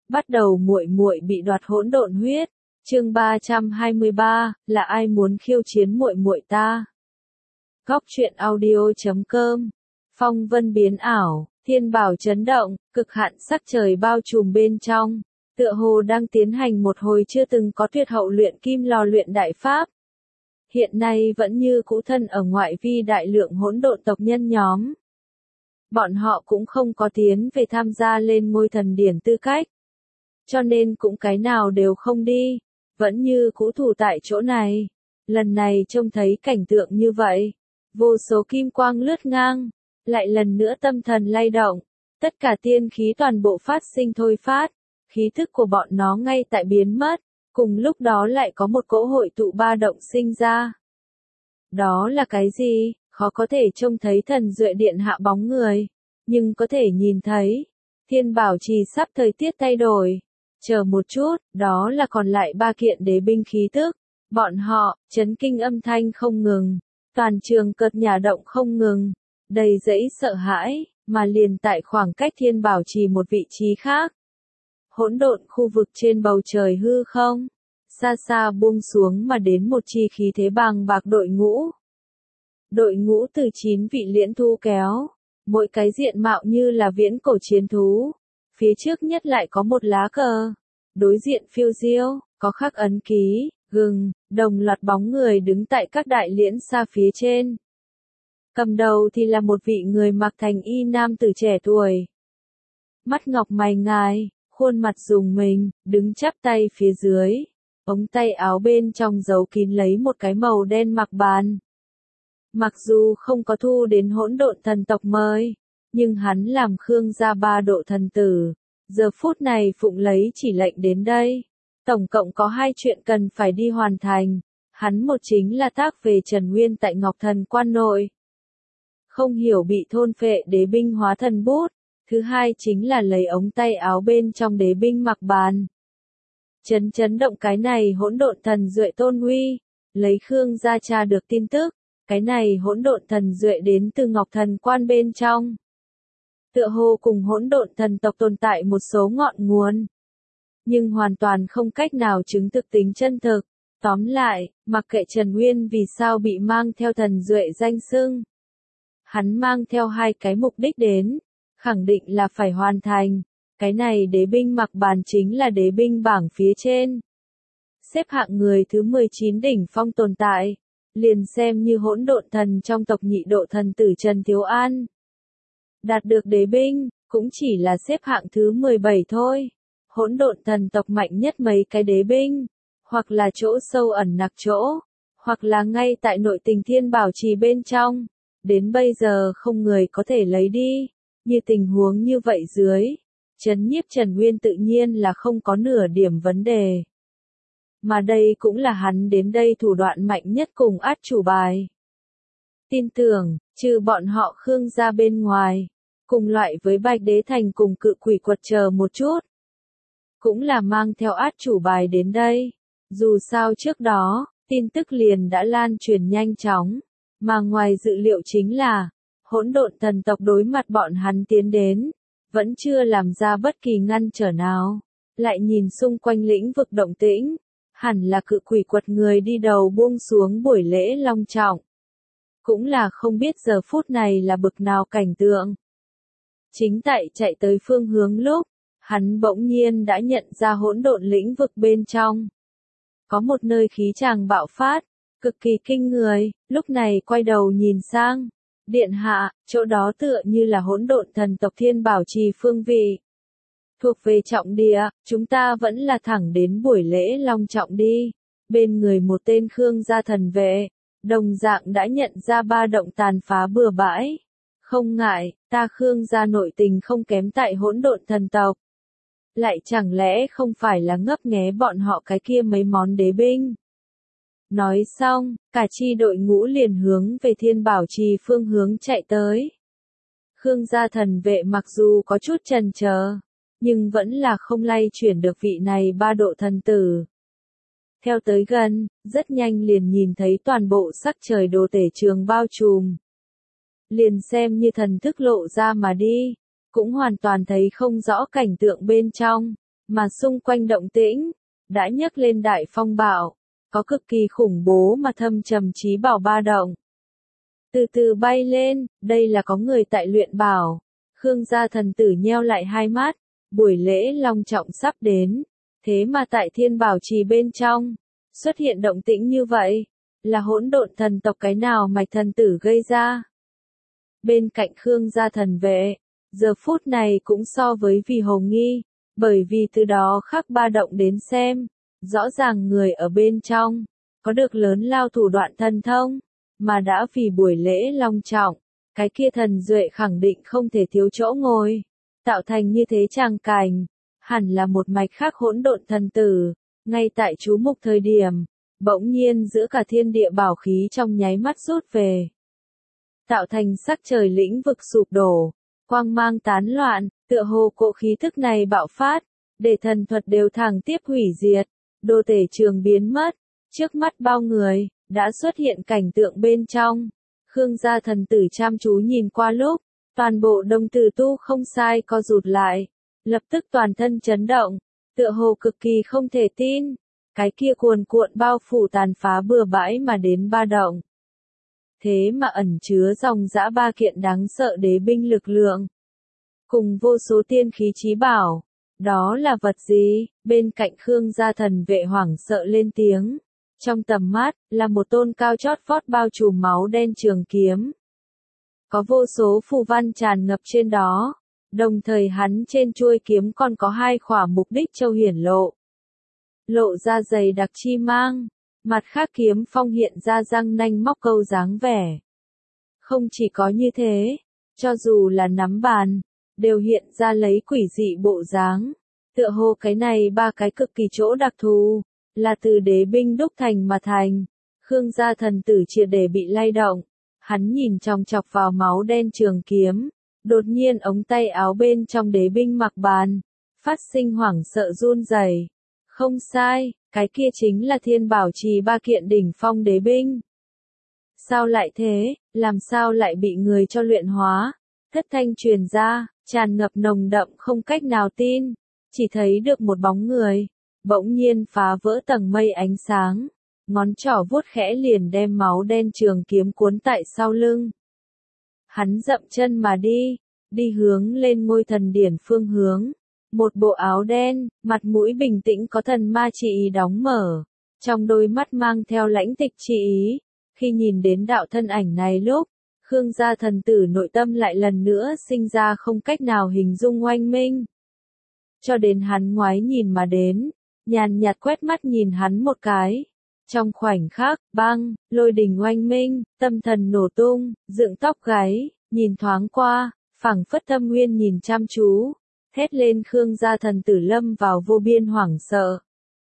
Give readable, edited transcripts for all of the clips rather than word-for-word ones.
Bắt đầu muội muội bị đoạt hỗn độn huyết. Chương 323, là ai muốn khiêu chiến muội muội ta? Góc truyện audio.com. Phong vân biến ảo, thiên bảo chấn động, cực hạn sắc trời bao trùm bên trong, tựa hồ đang tiến hành một hồi chưa từng có tuyệt hậu luyện kim lò luyện đại pháp. Hiện nay vẫn như cũ thân ở ngoại vi đại lượng hỗn độn tộc nhân nhóm. Bọn họ cũng không có tiến về tham gia lên ngôi thần điển tư cách. Cho nên cũng cái nào đều không đi, vẫn như cũ thủ tại chỗ này. Lần này trông thấy cảnh tượng như vậy, vô số kim quang lướt ngang, lại lần nữa tâm thần lay động, tất cả tiên khí toàn bộ phát sinh thôi phát, khí thức của bọn nó ngay tại biến mất, cùng lúc đó lại có một cỗ hội tụ ba động sinh ra. Đó là cái gì? Khó có thể trông thấy thần duệ điện hạ bóng người, nhưng có thể nhìn thấy, thiên bảo trì sắp thời tiết thay đổi. Chờ một chút, đó là còn lại ba kiện đế binh khí tức. Bọn họ, chấn kinh âm thanh không ngừng, toàn trường cợt nhả động không ngừng, đầy dẫy sợ hãi, mà liền tại khoảng cách thiên bảo trì một vị trí khác. Hỗn độn khu vực trên bầu trời hư không, xa xa buông xuống mà đến một chi khí thế bàng bạc đội ngũ. Đội ngũ từ 9 vị liễn thu kéo, mỗi cái diện mạo như là viễn cổ chiến thú. Phía trước nhất lại có một lá cờ, đối diện phiêu diêu, có khắc ấn ký, gừng, đồng loạt bóng người đứng tại các đại liễn xa phía trên. Cầm đầu thì là một vị người mặc thành y nam tử trẻ tuổi. Mắt ngọc mày ngài, khuôn mặt rùng mình, đứng chắp tay phía dưới. Ống tay áo bên trong giấu kín lấy một cái màu đen mặc bàn. Mặc dù không có thu đến hỗn độn thần tộc mời, nhưng hắn làm Khương gia 3 độ thần tử, giờ phút này phụng lấy chỉ lệnh đến đây. Tổng cộng có 2 chuyện cần phải đi hoàn thành, hắn một chính là tác về Trần Nguyên tại Ngọc Thần Quan nội. Không hiểu bị thôn phệ đế binh hóa thần bút, thứ hai chính là lấy ống tay áo bên trong đế binh mặc bàn. Chấn động cái này hỗn độn thần duệ tôn uy, lấy Khương gia tra được tin tức, cái này hỗn độn thần duệ đến từ Ngọc Thần Quan bên trong. Tựa hồ cùng hỗn độn thần tộc tồn tại một số ngọn nguồn, nhưng hoàn toàn không cách nào chứng thực tính chân thực. Tóm lại, mặc kệ Trần Nguyên vì sao bị mang theo thần duệ danh xưng, hắn mang theo 2 cái mục đích đến, khẳng định là phải hoàn thành. Cái này đế binh mặc bàn chính là đế binh bảng phía trên, xếp hạng người thứ 19 đỉnh phong tồn tại, liền xem như hỗn độn thần trong tộc nhị độ thần tử Trần Thiếu An. Đạt được đế binh, cũng chỉ là xếp hạng thứ 17 thôi. Hỗn độn thần tộc mạnh nhất mấy cái đế binh, hoặc là chỗ sâu ẩn nặc chỗ, hoặc là ngay tại nội tình thiên bảo trì bên trong. Đến bây giờ không người có thể lấy đi. Như tình huống như vậy dưới, trấn nhiếp Trần Nguyên tự nhiên là không có nửa điểm vấn đề. Mà đây cũng là hắn đến đây thủ đoạn mạnh nhất cùng át chủ bài. Tin tưởng, trừ bọn họ Khương gia bên ngoài, cùng loại với Bạch Đế Thành cùng Cự Quỷ Quật chờ một chút, cũng là mang theo át chủ bài đến đây. Dù sao trước đó, tin tức liền đã lan truyền nhanh chóng, mà ngoài dự liệu chính là, hỗn độn thần tộc đối mặt bọn hắn tiến đến, vẫn chưa làm ra bất kỳ ngăn trở nào. Lại nhìn xung quanh lĩnh vực động tĩnh, hẳn là Cự Quỷ Quật người đi đầu buông xuống buổi lễ long trọng. Cũng là không biết giờ phút này là bực nào cảnh tượng. Chính tại chạy tới phương hướng lúc, hắn bỗng nhiên đã nhận ra hỗn độn lĩnh vực bên trong. Có một nơi khí tràng bạo phát, cực kỳ kinh người, lúc này quay đầu nhìn sang. Điện hạ, chỗ đó tựa như là hỗn độn thần tộc thiên bảo trì phương vị. Thuộc về trọng địa, chúng ta vẫn là thẳng đến buổi lễ long trọng đi. Bên người một tên Khương gia thần vệ, đồng dạng đã nhận ra ba động tàn phá bừa bãi. Không ngại, ta Khương gia nội tình không kém tại hỗn độn thần tộc. Lại chẳng lẽ không phải là ngấp nghé bọn họ cái kia mấy món đế binh. Nói xong, cả chi đội ngũ liền hướng về thiên bảo trì phương hướng chạy tới. Khương gia thần vệ mặc dù có chút chần chờ, nhưng vẫn là không lay chuyển được vị này 3 độ thần tử. Theo tới gần, rất nhanh liền nhìn thấy toàn bộ sắc trời đồ tể trường bao trùm. Liền xem như thần thức lộ ra mà đi, cũng hoàn toàn thấy không rõ cảnh tượng bên trong, mà xung quanh động tĩnh đã nhấc lên đại phong bạo, có cực kỳ khủng bố mà thâm trầm trí bảo ba động. Từ từ bay lên, đây là có người tại luyện bảo. Khương gia thần tử nheo lại hai mắt, buổi lễ long trọng sắp đến, thế mà tại Thiên Bảo Trì bên trong xuất hiện động tĩnh như vậy, là hỗn độn thần tộc cái nào Mạch thần tử gây ra? Bên cạnh Khương gia thần vệ, giờ phút này cũng so với vì hồ nghi, bởi vì từ đó khắc ba động đến xem, rõ ràng người ở bên trong có được lớn lao thủ đoạn thần thông, mà đã vì buổi lễ long trọng, cái kia thần duệ khẳng định không thể thiếu chỗ ngồi, tạo thành như thế tràng cảnh, hẳn là một mạch khác hỗn độn thần tử, ngay tại chú mục thời điểm, bỗng nhiên giữa cả thiên địa bảo khí trong nháy mắt rút về, tạo thành sắc trời lĩnh vực sụp đổ, quang mang tán loạn, tựa hồ cỗ khí thức này bạo phát, để thần thuật đều thẳng tiếp hủy diệt, đồ tể trường biến mất, trước mắt bao người, đã xuất hiện cảnh tượng bên trong. Khương gia thần tử chăm chú nhìn qua lúc, toàn bộ đồng tử tu không sai co rụt lại, lập tức toàn thân chấn động, tựa hồ cực kỳ không thể tin, cái kia cuồn cuộn bao phủ tàn phá bừa bãi mà đến ba động. Thế mà ẩn chứa dòng dã ba kiện đáng sợ đế binh lực lượng, cùng vô số tiên khí chí bảo, đó là vật gì? Bên cạnh Khương gia thần vệ hoảng sợ lên tiếng. Trong tầm mắt, là một tôn cao chót vót bao trùm máu đen trường kiếm. Có vô số phù văn tràn ngập trên đó, đồng thời hắn trên chuôi kiếm còn có hai khỏa mục đích châu hiển lộ. Lộ ra dày đặc chi mang, mặt khác kiếm phong hiện ra răng nanh móc câu dáng vẻ. Không chỉ có như thế, cho dù là nắm bàn, đều hiện ra lấy quỷ dị bộ dáng. Tựa hồ cái này ba cái cực kỳ chỗ đặc thù, là từ đế binh đúc thành mà thành. Khương gia thần tử triệt để bị lay động, hắn nhìn chòng chọc vào máu đen trường kiếm, đột nhiên ống tay áo bên trong đế binh mặc bàn, phát sinh hoảng sợ run rẩy. Không sai, cái kia chính là Thiên Bảo Trì ba kiện đỉnh phong đế binh. Sao lại thế, làm sao lại bị người cho luyện hóa? Thất thanh truyền ra, tràn ngập nồng đậm không cách nào tin, chỉ thấy được một bóng người, bỗng nhiên phá vỡ tầng mây ánh sáng, ngón trỏ vuốt khẽ liền đem máu đen trường kiếm cuốn tại sau lưng. Hắn dậm chân mà đi hướng lên ngôi thần điển phương hướng. Một bộ áo đen, mặt mũi bình tĩnh có thần ma chi ý đóng mở, trong đôi mắt mang theo lãnh tịch chi ý. Khi nhìn đến đạo thân ảnh này lúc, Khương gia thần tử nội tâm lại lần nữa sinh ra không cách nào hình dung oanh minh. Cho đến hắn ngoái nhìn mà đến, nhàn nhạt quét mắt nhìn hắn một cái. Trong khoảnh khắc, băng, lôi đình oanh minh, tâm thần nổ tung, dựng tóc gáy, nhìn thoáng qua, phảng phất Thâm Nguyên nhìn chăm chú, thét lên Khương gia thần tử lâm vào vô biên hoảng sợ.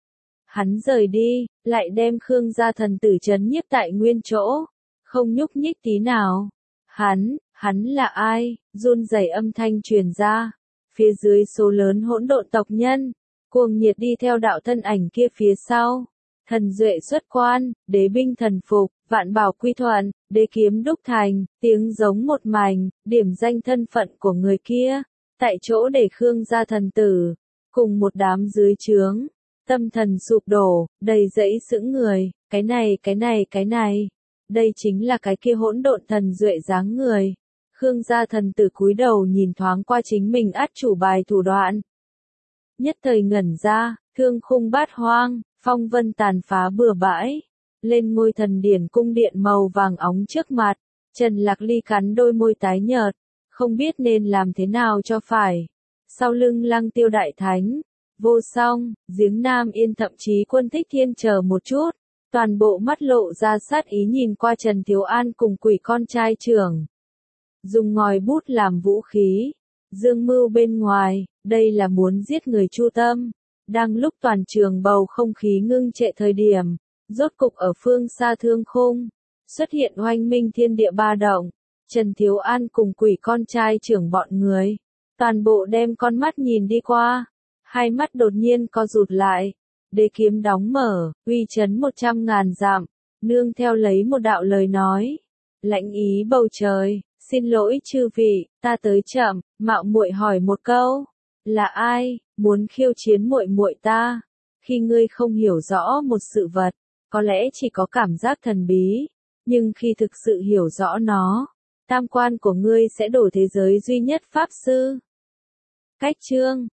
Hắn rời đi, lại đem Khương gia thần tử trấn nhiếp tại nguyên chỗ, không nhúc nhích tí nào. Hắn là ai? Run rẩy âm thanh truyền ra. Phía dưới số lớn hỗn độn tộc nhân, cuồng nhiệt đi theo đạo thân ảnh kia phía sau. Thần duệ xuất quan, đế binh thần phục, vạn bảo quy thuận, đế kiếm đúc thành, tiếng giống một mảnh, điểm danh thân phận của người kia, tại chỗ để Khương gia thần tử, cùng một đám dưới trướng, tâm thần sụp đổ, đầy dẫy sững người, cái này, đây chính là cái kia hỗn độn thần duệ dáng người. Khương gia thần tử cúi đầu nhìn thoáng qua chính mình át chủ bài thủ đoạn. Nhất thời ngẩn ra, thương khung bát hoang, phong vân tàn phá bừa bãi. Lên ngôi thần điển cung điện màu vàng óng trước mặt, Trần Lạc Ly cắn đôi môi tái nhợt, không biết nên làm thế nào cho phải. Sau lưng Lăng Tiêu đại thánh, Vô Song, Giếng Nam Yên thậm chí Quân Thích Thiên chờ một chút, toàn bộ mắt lộ ra sát ý nhìn qua Trần Thiếu An cùng quỷ con trai trưởng. Dùng ngòi bút làm vũ khí, dương mưu bên ngoài, đây là muốn giết người chu tâm. Đang lúc toàn trường bầu không khí ngưng trệ thời điểm, rốt cục ở phương xa thương khung, xuất hiện oanh minh thiên địa ba động. Trần Thiếu An cùng quỷ con trai trưởng bọn người, toàn bộ đem con mắt nhìn đi qua, hai mắt đột nhiên co rụt lại, đế kiếm đóng mở, uy chấn 100.000 dặm, nương theo lấy một đạo lời nói, lãnh ý bầu trời, xin lỗi chư vị, ta tới chậm, mạo muội hỏi một câu, là ai, muốn khiêu chiến muội muội ta. Khi ngươi không hiểu rõ một sự vật, có lẽ chỉ có cảm giác thần bí, nhưng khi thực sự hiểu rõ nó, tam quan của ngươi sẽ đổi thế giới duy nhất pháp sư. Cách chương